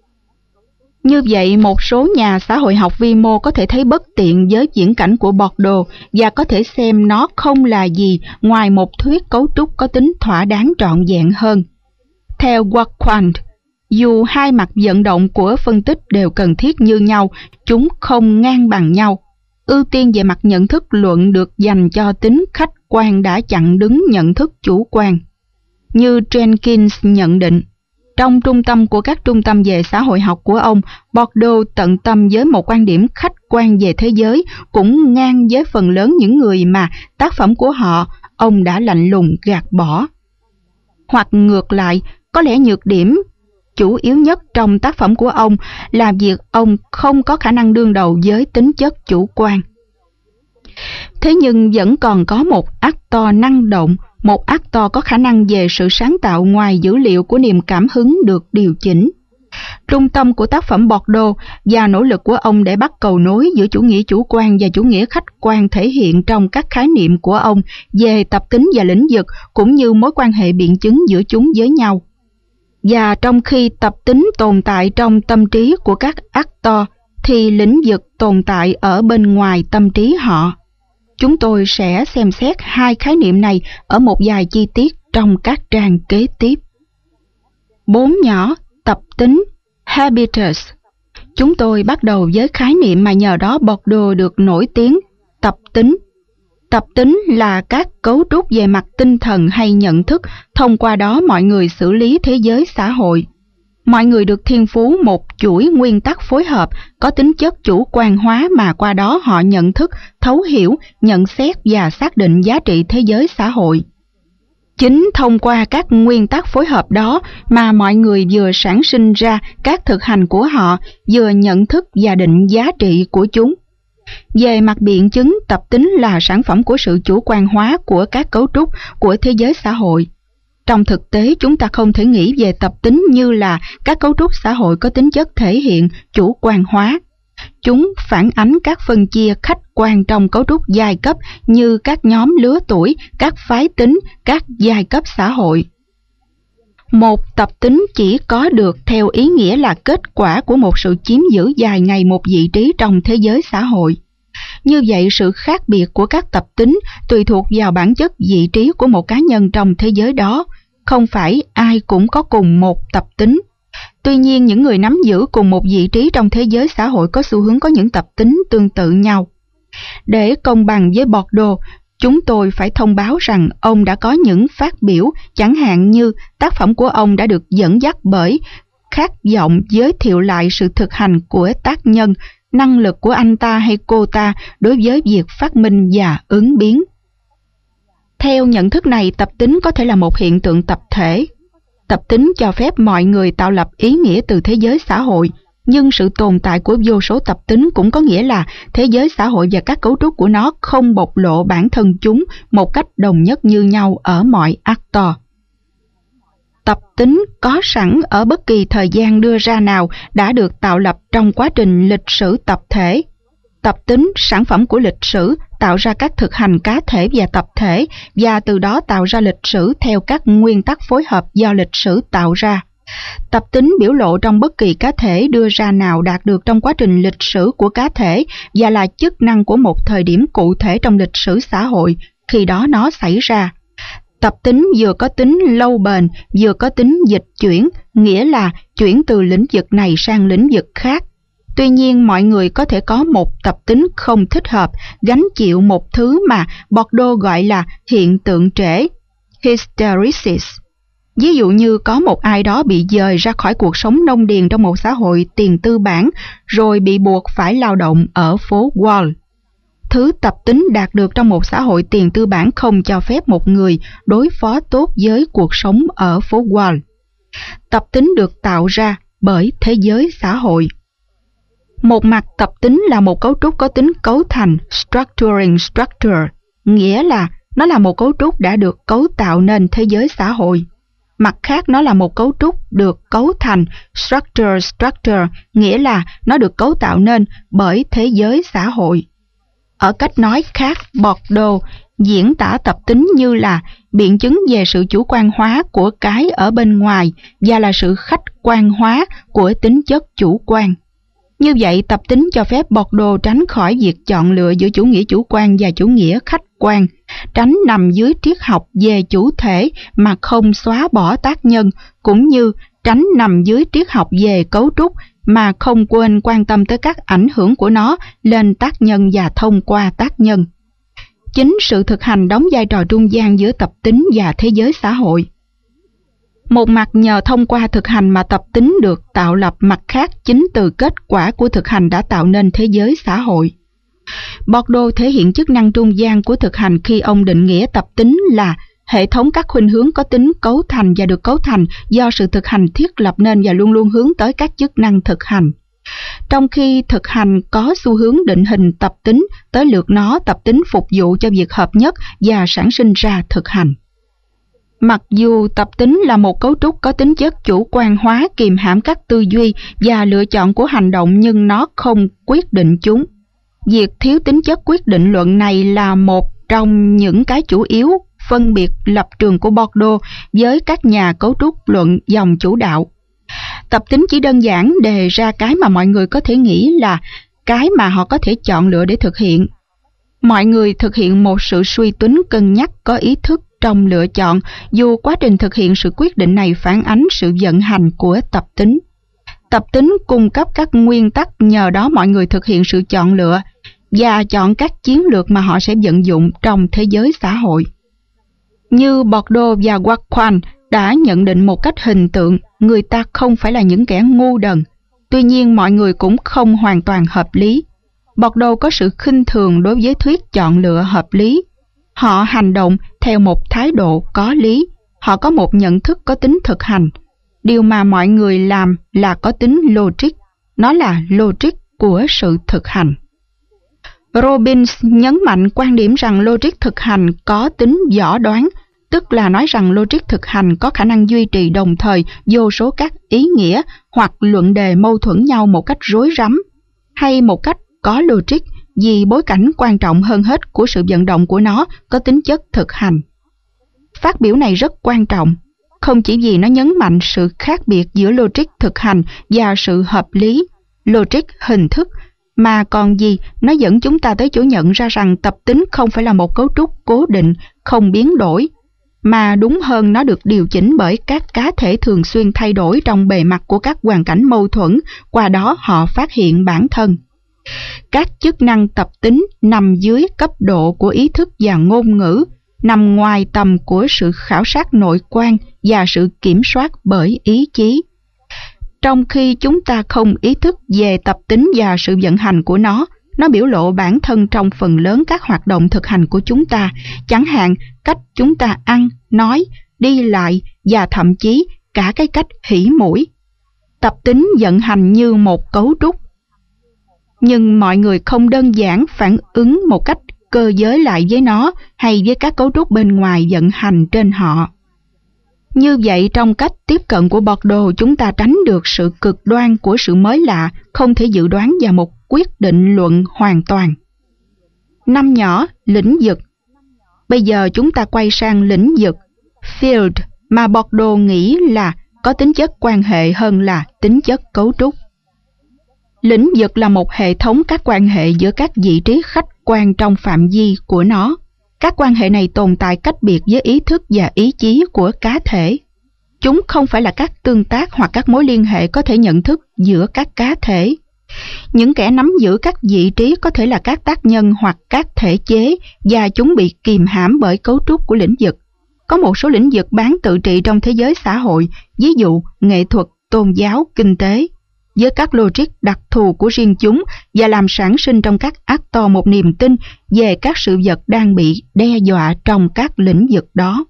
Như vậy, một số nhà xã hội học vi mô có thể thấy bất tiện với viễn cảnh của Bourdieu và có thể xem nó không là gì ngoài một thuyết cấu trúc có tính thỏa đáng trọn vẹn hơn. Theo Warquand, Dù hai mặt vận động của phân tích đều cần thiết như nhau, chúng không ngang bằng nhau. Ưu tiên về mặt nhận thức luận được dành cho tính khách quan đã chặn đứng nhận thức chủ quan. Như Jenkins nhận định, trong trung tâm của các trung tâm về xã hội học của ông, Bourdieu tận tâm với một quan điểm khách quan về thế giới, cũng ngang với phần lớn những người mà tác phẩm của họ ông đã lạnh lùng gạt bỏ. Hoặc ngược lại, có lẽ nhược điểm chủ yếu nhất trong tác phẩm của ông là việc ông không có khả năng đương đầu với tính chất chủ quan. Thế nhưng vẫn còn có một actor năng động, một actor có khả năng về sự sáng tạo ngoài dữ liệu của niềm cảm hứng được điều chỉnh. Trung tâm của tác phẩm Bourdieu và nỗ lực của ông để bắt cầu nối giữa chủ nghĩa chủ quan và chủ nghĩa khách quan thể hiện trong các khái niệm của ông về tập tính và lĩnh vực, cũng như mối quan hệ biện chứng giữa chúng với nhau. Và trong khi tập tính tồn tại trong tâm trí của các actor, thì lĩnh vực tồn tại ở bên ngoài tâm trí họ. Chúng tôi sẽ xem xét hai khái niệm này ở một vài chi tiết trong các trang kế tiếp. 4 nhỏ, tập tính, habitus. Chúng tôi bắt đầu với khái niệm mà nhờ đó Bourdieu được nổi tiếng, tập tính. Tập tính là các cấu trúc về mặt tinh thần hay nhận thức, thông qua đó mọi người xử lý thế giới xã hội. Mọi người được thiên phú một chuỗi nguyên tắc phối hợp, có tính chất chủ quan hóa mà qua đó họ nhận thức, thấu hiểu, nhận xét và xác định giá trị thế giới xã hội. Chính thông qua các nguyên tắc phối hợp đó mà mọi người vừa sản sinh ra các thực hành của họ, vừa nhận thức và định giá trị của chúng. Về mặt biện chứng, tập tính là sản phẩm của sự chủ quan hóa của các cấu trúc của thế giới xã hội. Trong thực tế, chúng ta không thể nghĩ về tập tính như là các cấu trúc xã hội có tính chất thể hiện chủ quan hóa. Chúng phản ánh các phân chia khách quan trong cấu trúc giai cấp như các nhóm lứa tuổi, các phái tính, các giai cấp xã hội. Một tập tính chỉ có được theo ý nghĩa là kết quả của một sự chiếm giữ dài ngày một vị trí trong thế giới xã hội. Như vậy, sự khác biệt của các tập tính tùy thuộc vào bản chất vị trí của một cá nhân trong thế giới đó. Không phải ai cũng có cùng một tập tính. Tuy nhiên, những người nắm giữ cùng một vị trí trong thế giới xã hội có xu hướng có những tập tính tương tự nhau. Để công bằng với Bourdieu, chúng tôi phải thông báo rằng ông đã có những phát biểu, chẳng hạn như tác phẩm của ông đã được dẫn dắt bởi khát vọng giới thiệu lại sự thực hành của tác nhân, năng lực của anh ta hay cô ta đối với việc phát minh và ứng biến. Theo nhận thức này, tập tính có thể là một hiện tượng tập thể. Tập tính cho phép mọi người tạo lập ý nghĩa từ thế giới xã hội, nhưng sự tồn tại của vô số tập tính cũng có nghĩa là thế giới xã hội và các cấu trúc của nó không bộc lộ bản thân chúng một cách đồng nhất như nhau ở mọi actor. Tập tính có sẵn ở bất kỳ thời gian đưa ra nào đã được tạo lập trong quá trình lịch sử tập thể. Tập tính, sản phẩm của lịch sử, tạo ra các thực hành cá thể và tập thể, và từ đó tạo ra lịch sử theo các nguyên tắc phối hợp do lịch sử tạo ra. Tập tính biểu lộ trong bất kỳ cá thể đưa ra nào đạt được trong quá trình lịch sử của cá thể và là chức năng của một thời điểm cụ thể trong lịch sử xã hội, khi đó nó xảy ra. Tập tính vừa có tính lâu bền, vừa có tính dịch chuyển, nghĩa là chuyển từ lĩnh vực này sang lĩnh vực khác. Tuy nhiên, mọi người có thể có một tập tính không thích hợp, gánh chịu một thứ mà Bourdieu gọi là hiện tượng trễ, hysteresis. Ví dụ như có một ai đó bị dời ra khỏi cuộc sống nông điền trong một xã hội tiền tư bản, rồi bị buộc phải lao động ở phố Wall. Thứ tập tính đạt được trong một xã hội tiền tư bản không cho phép một người đối phó tốt với cuộc sống ở phố Wall. Tập tính được tạo ra bởi thế giới xã hội. Một mặt, tập tính là một cấu trúc có tính cấu thành, structuring structure, nghĩa là nó là một cấu trúc đã được cấu tạo nên thế giới xã hội. Mặt khác, nó là một cấu trúc được cấu thành, structure, nghĩa là nó được cấu tạo nên bởi thế giới xã hội. Ở cách nói khác, Bourdieu diễn tả tập tính như là biện chứng về sự chủ quan hóa của cái ở bên ngoài và là sự khách quan hóa của tính chất chủ quan. Như vậy, tập tính cho phép Bourdieu tránh khỏi việc chọn lựa giữa chủ nghĩa chủ quan và chủ nghĩa khách quan, tránh nằm dưới triết học về chủ thể mà không xóa bỏ tác nhân, cũng như tránh nằm dưới triết học về cấu trúc mà không quên quan tâm tới các ảnh hưởng của nó lên tác nhân và thông qua tác nhân. Chính sự thực hành đóng vai trò trung gian giữa tập tính và thế giới xã hội. Một mặt nhờ thông qua thực hành mà tập tính được tạo lập, mặt khác chính từ kết quả của thực hành đã tạo nên thế giới xã hội. Bourdieu thể hiện chức năng trung gian của thực hành khi ông định nghĩa tập tính là hệ thống các khuynh hướng có tính cấu thành và được cấu thành do sự thực hành thiết lập nên và luôn luôn hướng tới các chức năng thực hành. Trong khi thực hành có xu hướng định hình tập tính, tới lượt nó tập tính phục vụ cho việc hợp nhất và sản sinh ra thực hành. Mặc dù tập tính là một cấu trúc có tính chất chủ quan hóa, kìm hãm các tư duy và lựa chọn của hành động, nhưng nó không quyết định chúng. Việc thiếu tính chất quyết định luận này là một trong những cái chủ yếu phân biệt lập trường của Bourdieu với các nhà cấu trúc luận dòng chủ đạo. Tập tính chỉ đơn giản đề ra cái mà mọi người có thể nghĩ là cái mà họ có thể chọn lựa để thực hiện. Mọi người thực hiện một sự suy tính cân nhắc có ý thức trong lựa chọn, dù quá trình thực hiện sự quyết định này phản ánh sự vận hành của tập tính. Tập tính cung cấp các nguyên tắc, nhờ đó mọi người thực hiện sự chọn lựa và chọn các chiến lược mà họ sẽ vận dụng trong thế giới xã hội. Như Bourdieu và Warkwan đã nhận định một cách hình tượng, người ta không phải là những kẻ ngu đần. Tuy nhiên mọi người cũng không hoàn toàn hợp lý. Bourdieu có sự khinh thường đối với thuyết chọn lựa hợp lý. Họ hành động theo một thái độ có lý. Họ có một nhận thức có tính thực hành. Điều mà mọi người làm là có tính logic. Nó là logic của sự thực hành. Robbins nhấn mạnh quan điểm rằng logic thực hành có tính võ đoán, tức là nói rằng logic thực hành có khả năng duy trì đồng thời vô số các ý nghĩa hoặc luận đề mâu thuẫn nhau một cách rối rắm, hay một cách có logic vì bối cảnh quan trọng hơn hết của sự vận động của nó có tính chất thực hành. Phát biểu này rất quan trọng, không chỉ vì nó nhấn mạnh sự khác biệt giữa logic thực hành và sự hợp lý, logic hình thức, mà còn vì nó dẫn chúng ta tới chỗ nhận ra rằng tập tính không phải là một cấu trúc cố định, không biến đổi, mà đúng hơn nó được điều chỉnh bởi các cá thể thường xuyên thay đổi trong bề mặt của các hoàn cảnh mâu thuẫn, qua đó họ phát hiện bản thân. Các chức năng tập tính nằm dưới cấp độ của ý thức và ngôn ngữ, nằm ngoài tầm của sự khảo sát nội quan và sự kiểm soát bởi ý chí. Trong khi chúng ta không ý thức về tập tính và sự vận hành của nó biểu lộ bản thân trong phần lớn các hoạt động thực hành của chúng ta, chẳng hạn cách chúng ta ăn, nói, đi lại và thậm chí cả cái cách hỉ mũi. Tập tính vận hành như một cấu trúc. Nhưng mọi người không đơn giản phản ứng một cách cơ giới lại với nó hay với các cấu trúc bên ngoài vận hành trên họ. Như vậy, trong cách tiếp cận của Bourdieu, chúng ta tránh được sự cực đoan của sự mới lạ, không thể dự đoán và một quyết định luận hoàn toàn. Năm nhỏ, lĩnh vực. Bây giờ chúng ta quay sang lĩnh vực, field, mà Bourdieu nghĩ là có tính chất quan hệ hơn là tính chất cấu trúc. Lĩnh vực là một hệ thống các quan hệ giữa các vị trí khách quan trong phạm vi của nó. Các quan hệ này tồn tại cách biệt với ý thức và ý chí của cá thể. Chúng không phải là các tương tác hoặc các mối liên hệ có thể nhận thức giữa các cá thể. Những kẻ nắm giữ các vị trí có thể là các tác nhân hoặc các thể chế, và chúng bị kìm hãm bởi cấu trúc của lĩnh vực. Có một số lĩnh vực bán tự trị trong thế giới xã hội, ví dụ nghệ thuật, tôn giáo, kinh tế, với các logic đặc thù của riêng chúng, và làm sản sinh trong các actor một niềm tin về các sự vật đang bị đe dọa trong các lĩnh vực đó.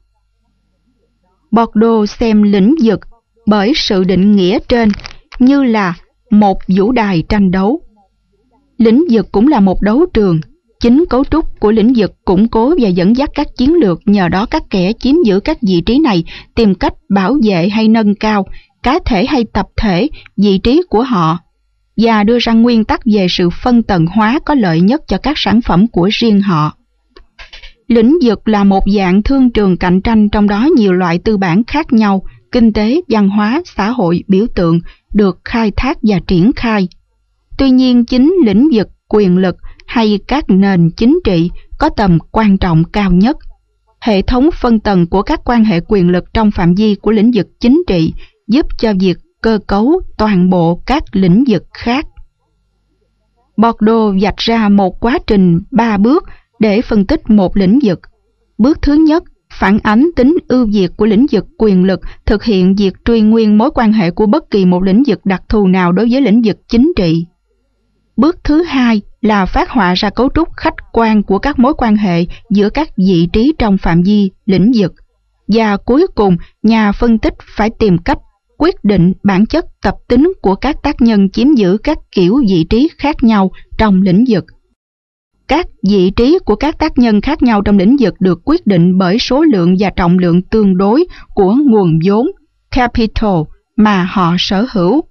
Bourdieu xem lĩnh vực bởi sự định nghĩa trên như là một vũ đài tranh đấu. Lĩnh vực cũng là một đấu trường. Chính cấu trúc của lĩnh vực củng cố và dẫn dắt các chiến lược, nhờ đó các kẻ chiếm giữ các vị trí này tìm cách bảo vệ hay nâng cao cá thể hay tập thể vị trí của họ, và đưa ra nguyên tắc về sự phân tầng hóa có lợi nhất cho các sản phẩm của riêng họ. Lĩnh vực là một dạng thương trường cạnh tranh, trong đó nhiều loại tư bản khác nhau, kinh tế, văn hóa, xã hội, biểu tượng được khai thác và triển khai. Tuy nhiên, chính lĩnh vực quyền lực hay các nền chính trị có tầm quan trọng cao nhất. Hệ thống phân tầng của các quan hệ quyền lực trong phạm vi của lĩnh vực chính trị giúp cho việc cơ cấu toàn bộ các lĩnh vực khác. Bourdieu vạch ra một quá trình 3 bước để phân tích một lĩnh vực. Bước thứ nhất, phản ánh tính ưu việt của lĩnh vực quyền lực, thực hiện việc truy nguyên mối quan hệ của bất kỳ một lĩnh vực đặc thù nào đối với lĩnh vực chính trị. Bước thứ hai là phát họa ra cấu trúc khách quan của các mối quan hệ giữa các vị trí trong phạm vi lĩnh vực. Và cuối cùng, nhà phân tích phải tìm cách quyết định bản chất tập tính của các tác nhân chiếm giữ các kiểu vị trí khác nhau trong lĩnh vực. Các vị trí của các tác nhân khác nhau trong lĩnh vực được quyết định bởi số lượng và trọng lượng tương đối của nguồn vốn, capital, mà họ sở hữu.